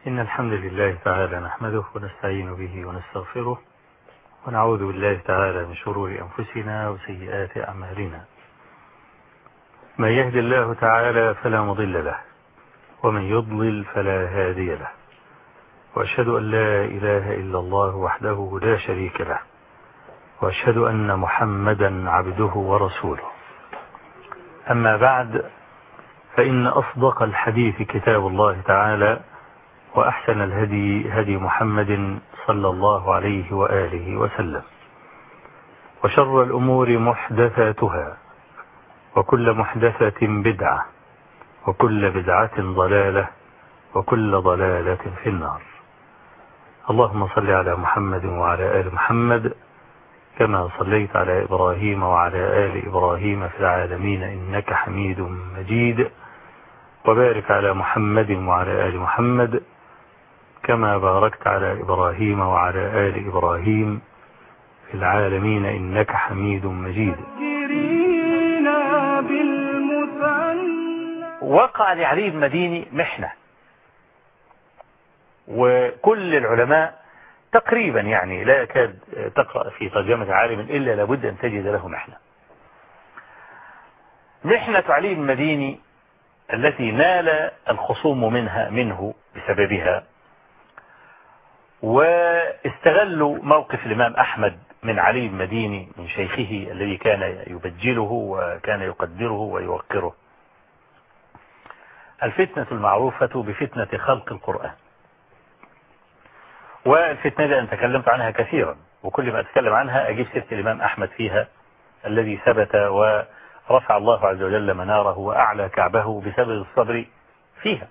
إن الحمد لله تعالى نحمده ونستعين به ونستغفره ونعوذ بالله تعالى من شرور أنفسنا وسيئات أعمالنا. من يهد الله تعالى فلا مضل له ومن يضلل فلا هادي له، وأشهد أن لا إله إلا الله وحده لا شريك له، وأشهد أن محمدا عبده ورسوله. أما بعد، فإن أصدق الحديث كتاب الله تعالى، وأحسن الهدي هدي محمد صلى الله عليه وآله وسلم، وشر الأمور محدثاتها، وكل محدثة بدعة، وكل بدعة ضلالة، وكل ضلالة في النار. اللهم صل على محمد وعلى آل محمد كما صليت على إبراهيم وعلى آل إبراهيم في العالمين إنك حميد مجيد، وبارك على محمد وعلى آل محمد كما باركت على إبراهيم وعلى آل إبراهيم في العالمين إنك حميد مجيد. وقع لعلي بن المديني محنة، وكل العلماء تقريبا يعني لا يكاد تقرأ في ترجمة عالم إلا لابد أن تجد له محنة. محنة علي بن المديني التي نال الخصوم منه بسببها، واستغلوا موقف الإمام أحمد من علي بن المديني من شيخه الذي كان يبجله وكان يقدره ويوقره. الفتنة المعروفة بفتنة خلق القرآن، والفتنة دي أنا تكلمت عنها كثيرا، وكل ما أتكلم عنها أجيب سيرة الإمام أحمد فيها الذي ثبت ورفع الله عز وجل مناره وأعلى كعبه بسبب الصبر فيها.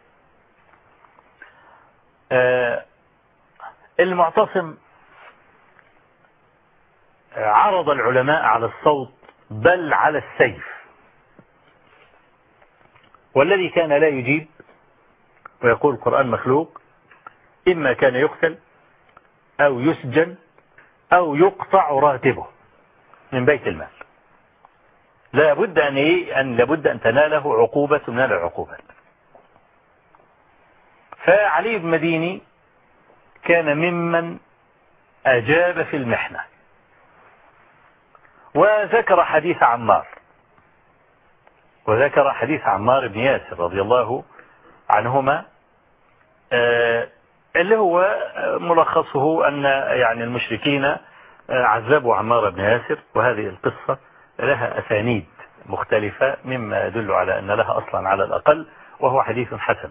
المعتصم عرض العلماء على الصوت بل على السيف، والذي كان لا يجيب ويقول القرآن مخلوق إما كان يقتل أو يسجن أو يقطع راتبه من بيت المال. لابد أن تناله عقوبة من العقوبات. فعلي بن المديني كان ممن أجاب في المحنة، وذكر حديث عمار بن ياسر رضي الله عنهما، اللي هو ملخصه أن يعني المشركين عذبوا عمار بن ياسر، وهذه القصة لها أسانيد مختلفة مما يدل على أن لها أصلا على الأقل، وهو حديث حسن.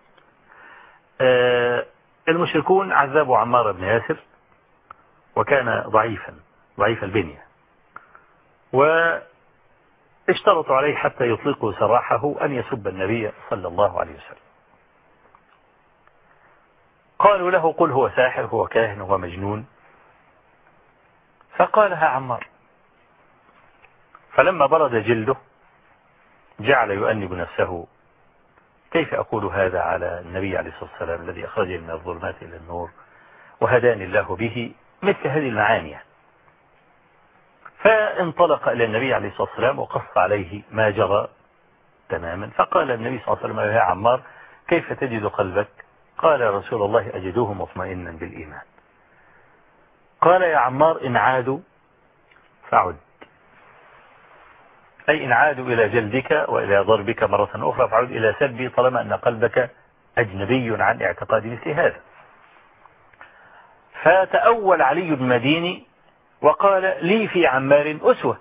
المشركون عذبوا عمار بن ياسر، وكان ضعيف البنية، واشترطوا عليه حتى يطلقوا سراحه أن يسب النبي صلى الله عليه وسلم. قالوا له قل هو ساحر، هو كاهن، هو مجنون، فقالها عمار. فلما برد جلده جعل يؤنب نفسه، كيف أقول هذا على النبي عليه الصلاة والسلام الذي أخرجني من الظلمات إلى النور وهداني الله به، مثل هذه المعاني. فانطلق إلى النبي عليه الصلاة والسلام وقص عليه ما جرى تماما. فقال النبي صلى الله عليه وسلم يا عمار كيف تجد قلبك؟ قال يا رسول الله أجده مطمئنا بالإيمان. قال يا عمار إن عادوا فعد، أي إن عادوا إلى جلدك وإلى ضربك مرة أخرى فعد إلى سبي، طالما أن قلبك أجنبي عن اعتقاد مثل هذا. فتأول علي بن المديني وقال لي في عمار أسوة،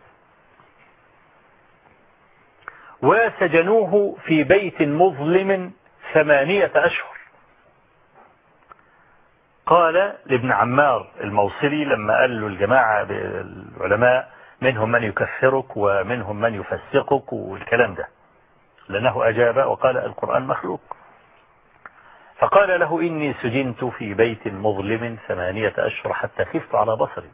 وسجنوه في بيت مظلم 8 أشهر. قال لابن عمار الموصلي لما قال له الجماعة العلماء منهم من يكفرك ومنهم من يفسقك والكلام ده، لأنه أجاب وقال القرآن مخلوق. فقال له إني سجنت في بيت مظلم 8 أشهر حتى خفت على بصري،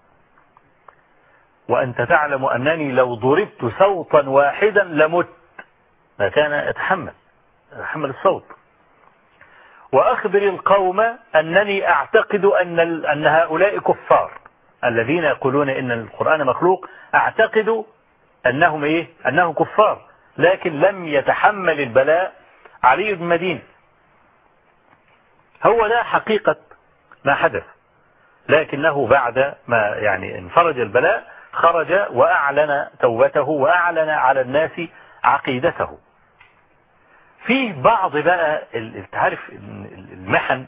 وأنت تعلم أنني لو ضربت صوتا واحدا لمت، ما كان يتحمل الصوت. وأخبر القوم أنني أعتقد أن هؤلاء كفار الذين يقولون إن القرآن مخلوق، أعتقد أنهم كفار، لكن لم يتحمل البلاء علي بن المديني. هو ده حقيقة ما حدث، لكنه بعد ما يعني انفرج البلاء خرج وأعلن توبته وأعلن على الناس عقيدته. فيه بعض بقى تعرف المحن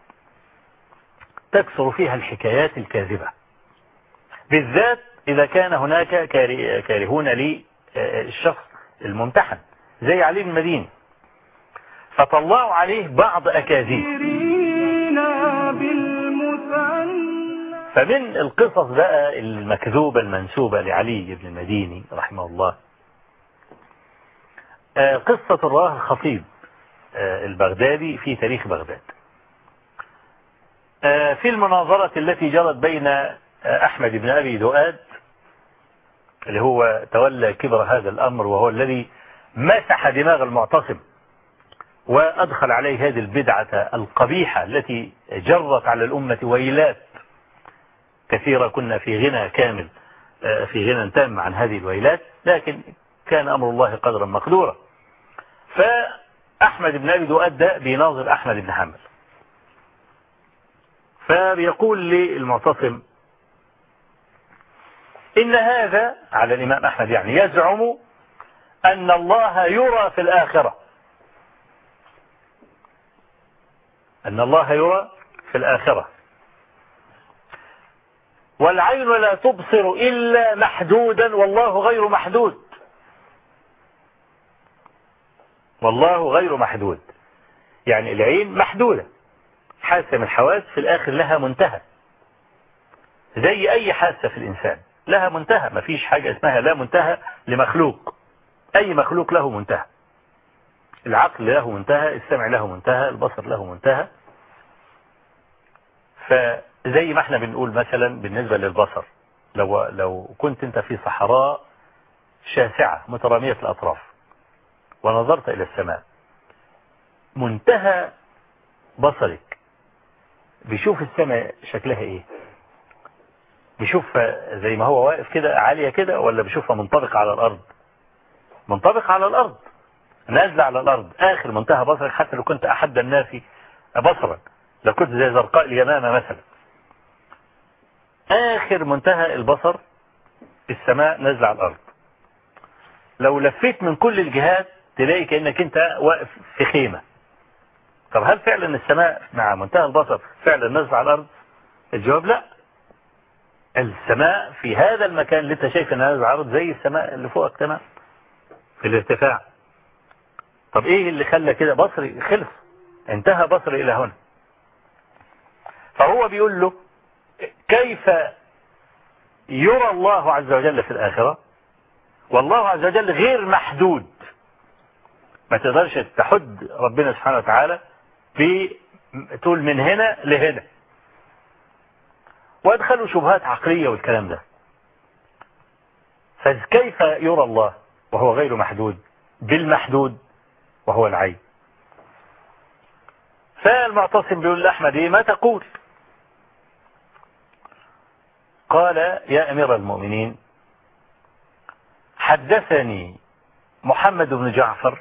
تكثر فيها الحكايات الكاذبة، بالذات إذا كان هناك كارهون للشخص الممتحن زي علي بن المديني، فطلعوا عليه بعض أكاذيب. فمن القصص بقى المكذوبة المنسوبة لعلي بن المديني رحمه الله قصة رواه الخطيب البغدادي في تاريخ بغداد في المناظرة التي جرت بين أحمد بن أبي دؤاد اللي هو تولى كبر هذا الأمر وهو الذي مسح دماغ المعتصم وأدخل عليه هذه البدعة القبيحة التي جرت على الأمة ويلات كثيرة. كنا في غنى كامل، في غنى تام عن هذه الويلات، لكن كان أمر الله قدرا مقدورا. فأحمد بن أبي دؤاد ده بيناظر أحمد بن حنبل، فبيقول للمعتصم إن هذا على الإمام أحمد يعني يزعم أن الله يرى في الآخرة، أن الله يرى في الآخرة، والعين لا تبصر إلا محدودا والله غير محدود، والله غير محدود، يعني العين محدودة، حاسة من الحواس في الآخر لها منتهى، زي أي حاسة في الإنسان لها منتهى، ما فيش حاجة اسمها لا منتهى لمخلوق، أي مخلوق له منتهى، العقل له منتهى، السمع له منتهى، البصر له منتهى. فزي ما احنا بنقول مثلا بالنسبة للبصر، لو كنت انت في صحراء شاسعة مترامية الأطراف ونظرت إلى السماء، منتهى بصرك بيشوف السماء شكلها ايه؟ بيشوفها زي ما هو واقف كده عالية كده، ولا بيشوفها منطبقة على الأرض؟ منطبقة على الأرض، نازلة على الأرض. آخر منتهى بصرك حتى لو كنت أحد الناس بصرا، لو كنت زي زرقاء اليمامة مثلا، آخر منتهى البصر السماء نازلة على الأرض. لو لفيت من كل الجهات تلاقي كأنك انت واقف في خيمة. طب هل فعلا السماء مع منتهى البصر فعلا نازلة على الأرض؟ الجواب لا. السماء في هذا المكان اللي انت شايف انها نازلة على الأرض زي السماء اللي فوقك تمام في الارتفاع. طب ايه اللي خلى كده؟ بصري خلص، انتهى بصري الى هنا. فهو بيقول له كيف يرى الله عز وجل في الآخرة والله عز وجل غير محدود، ما تقدرش تحد ربنا سبحانه وتعالى تقول من هنا لهنا، وادخلوا شبهات عقلية والكلام ده. فكيف يرى الله وهو غير محدود بالمحدود وهو العين؟ فالمعتصم بيقول لأحمد ايه ما تقول؟ قال يا أمير المؤمنين حدثني محمد بن جعفر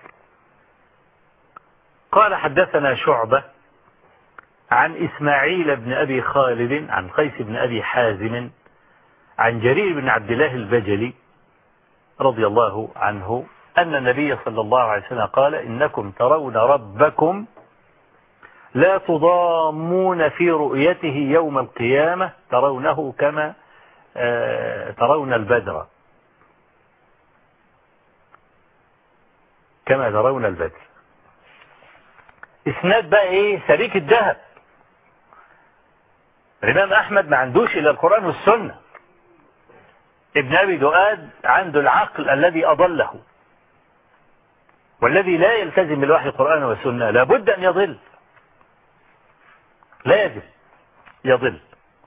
قال حدثنا شعبة عن إسماعيل بن أبي خالد عن قيس بن أبي حازم عن جرير بن عبد الله البجلي رضي الله عنه أن النبي صلى الله عليه وسلم قال إنكم ترون ربكم لا تضامون في رؤيته يوم القيامة ترونه كما ترون البدر، كما ترون البدر. اسناد بقى ايه؟ سريك الذهب. الإمام أحمد ما عندوش إلا القرآن والسنة، ابن أبي دؤاد عنده العقل الذي أضله، والذي لا يلتزم بالوحي القرآن والسنة لابد أن يضل، لازم يضل.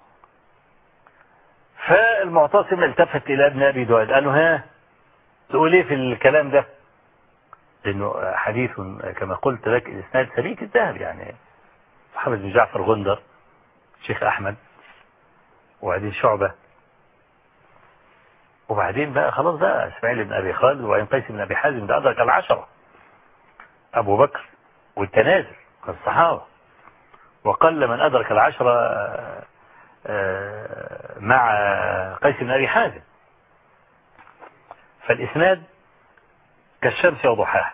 فالمعتصم التفت إلى ابن أبي دؤاد قال له ها تقول ايه في الكلام ده؟ لأنه حديث كما قلت لك الإسناد سريك الذهب، يعني محمد بن جعفر غندر شيخ أحمد، وبعدين شعبة، وبعدين بقى خلاص بقى إسماعيل بن أبي خالد، وبعدين قيس بن أبي حازم، ده أدرك العشرة، أبو بكر والتنازل الصحابة. وقل من أدرك العشرة مع قيس بن أبي حازم. فالإسناد كالشمس وضحاها.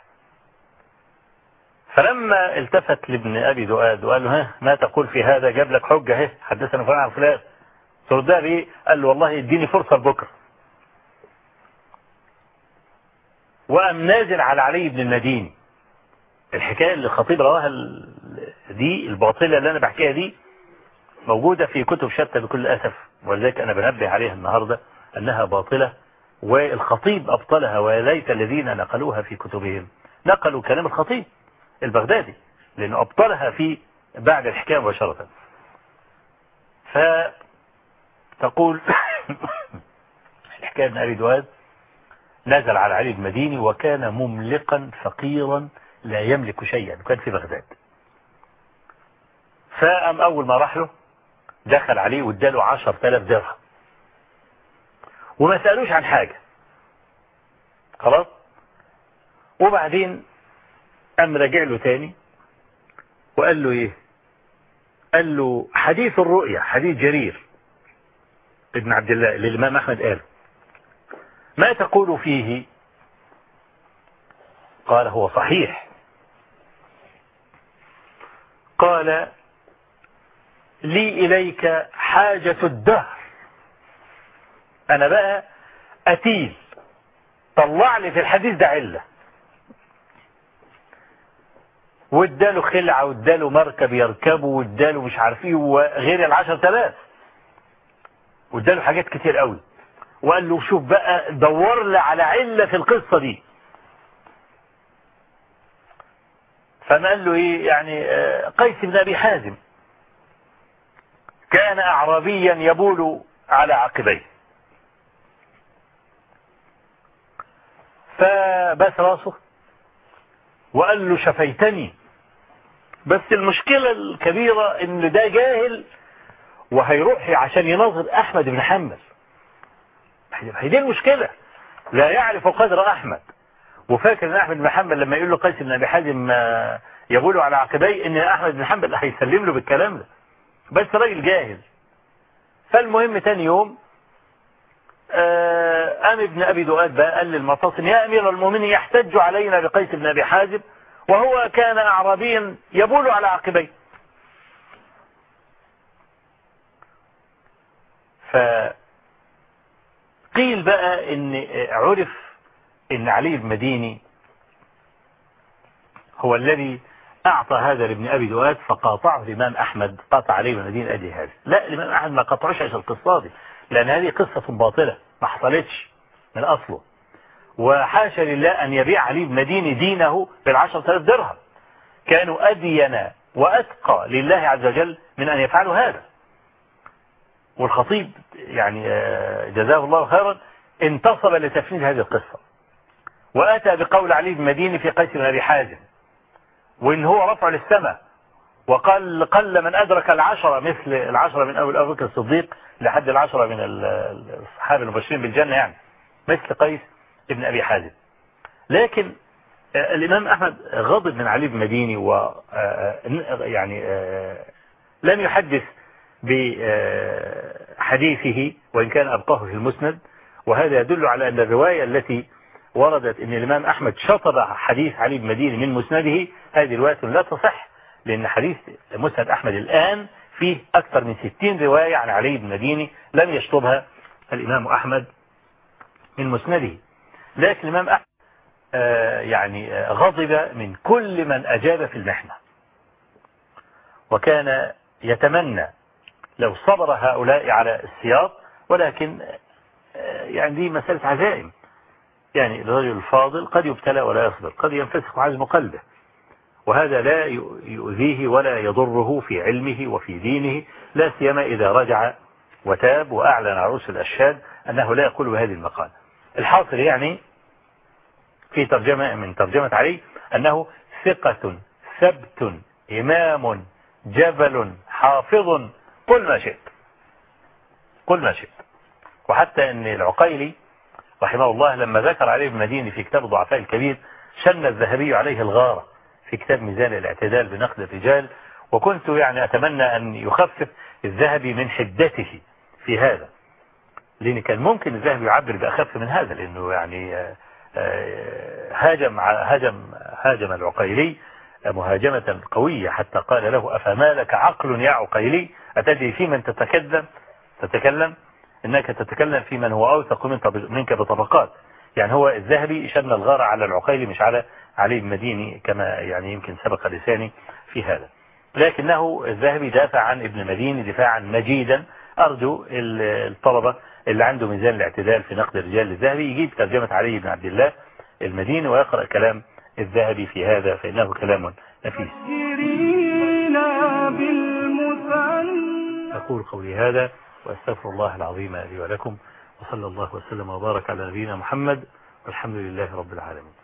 فلما التفت لابن أبي دؤاد وقال له ها ما تقول في هذا، جاب لك حجة اهي، حدثنا فلان عن فلان، تردها بإيه؟ قال له والله اديني فرصة لبكره. وقام نازل على علي بن المديني. الحكاية اللي الخطيب رواها دي الباطلة اللي أنا بحكيها دي موجودة في كتب شتى بكل أسف، ولذلك أنا بنبه عليها النهاردة أنها باطلة، والخطيب أبطلها، وليس الذين نقلوها في كتبهم نقلوا كلام الخطيب البغدادي، لأنه أبطلها في بعد الحكاية مباشرة. فتقول الحكاية ابن أبي دواد نزل على علي بن المديني وكان مملقا فقيرا لا يملك شيئا، وكان في بغداد. فقام أول ما راح له دخل عليه واداله 10,000 درهم وما سألوش عن حاجة خلاص. وبعدين قام راجع له تاني وقال له ايه؟ قال له حديث الرؤيا، حديث جرير ابن عبد الله اللي الإمام أحمد قاله، ما تقول فيه؟ قال هو صحيح. قال لي إليك حاجة الدهر، أنا بقى أتيل، طلع لي في الحديث ده علة. واداله خلعة واداله مركب يركبه واداله مش عارف ايه وغير 10,000، واداله حاجات كتير قوي، وقال له شوف بقى دور لي على علة في القصة دي. فما قال له ايه يعني؟ قيس بن أبي حازم كان أعرابيا يبول على عقبيه، فبس راسه وقال له شفيتني. بس المشكلة الكبيرة ان ده جاهل وهيروح عشان يناظر أحمد بن حنبل، هي دي المشكلة، لا يعرف قدر أحمد، وفاكر ان أحمد بن حنبل لما يقول له قيس بن أبي حازم يبول على عقبيه ان أحمد بن حنبل هيسلم له بالكلام ده، بس راجل جاهل. فالمهم تاني يوم قام ابن أبي دؤاد بقى قال للمعتصم يا أمير المؤمنين يحتج علينا بقيس بن أبي حازم وهو كان أعرابيا يبول على عقبيه. فقيل بقى ان عرف ان علي بن المديني هو الذي أعطى هذا لابن أبي دؤاد، فقاطعه الإمام أحمد، قاطع علي بن المديني أدي هذا. لا، الإمام أحمد ما قاطعوش عشان القصة دي، لأن هذه قصة باطلة ما حصلتش من أصله، وحاشا لله أن يبيع علي بن المديني دينه ب10,000 درهم، كانوا أدين وأتقى لله عز وجل من أن يفعلوا هذا. والخطيب يعني جزاه الله خيرا انتصب لتفنيد هذه القصة، وأتى بقول علي بن المديني في قيس بن أبي حازم، وإن هو رفع للسماء، وقال قل من أدرك 10 مثل 10 من أبو بكر الصديق لحد 10 من الصحابة المبشرين بالجنة، يعني مثل قيس بن أبي حازم. لكن الإمام أحمد غضب من علي بن المديني، و يعني لم يحدث بحديثه وإن كان أبقاه في المسند، وهذا يدل على أن الرواية التي وردت أن الإمام أحمد شطب حديث علي بن المديني من مسنده هذه رواية لا تصح، لأن حديث مسند أحمد الآن فيه أكثر من 60 رواية عن علي بن المديني لم يشطبها الإمام أحمد من مسنده. لكن الإمام أحمد يعني غضب من كل من أجاب في المحنة، وكان يتمنى لو صبر هؤلاء على السياق، ولكن يعني دي مسألة عزائم، يعني الرجل الفاضل قد يبتلى ولا يصبر، قد ينفسخ عزم قلبه، وهذا لا يؤذيه ولا يضره في علمه وفي دينه، لا سيما إذا رجع وتاب وأعلن عروس الأشهاد أنه لا يقول بهذه المقال. الحاصل يعني في ترجمة من ترجمة علي أنه ثقة ثبت إمام جبل حافظ، قل ما شئت، قل ما شئت. وحتى أن العقيلي رحمه الله لما ذكر علي بن المديني في كتاب ضعفاء الكبير شن الذهبي عليه الغارة في كتاب ميزان الاعتدال بنقد الرجال، وكنت يعني أتمنى أن يخفف الذهبي من حدته في هذا، لأن كان ممكن الذهبي يعبر بأخف من هذا، لأنه يعني هاجم العقيلي مهاجمة قوية حتى قال له أفما لك عقل يا عقيلي أتدري في من تتكلم إنك تتكلم في من هو أوثق منك بطبقات. يعني هو الذهبي شن الغارة على العقيلي مش على علي المديني كما يعني يمكن سبق لساني في هذا، لكنه الذهبي دافع عن ابن مديني دفاعا مجيدا. أرجو الطلبة اللي عنده ميزان الاعتدال في نقد الرجال الذهبي يجيب ترجمة علي بن عبد الله المديني ويقرأ كلام الذهبي في هذا فإنه كلام نفيس. أقول قولي هذا وأستغفر الله العظيم لي ولكم، وصلى الله وسلم وبارك على نبينا محمد والحمد لله رب العالمين.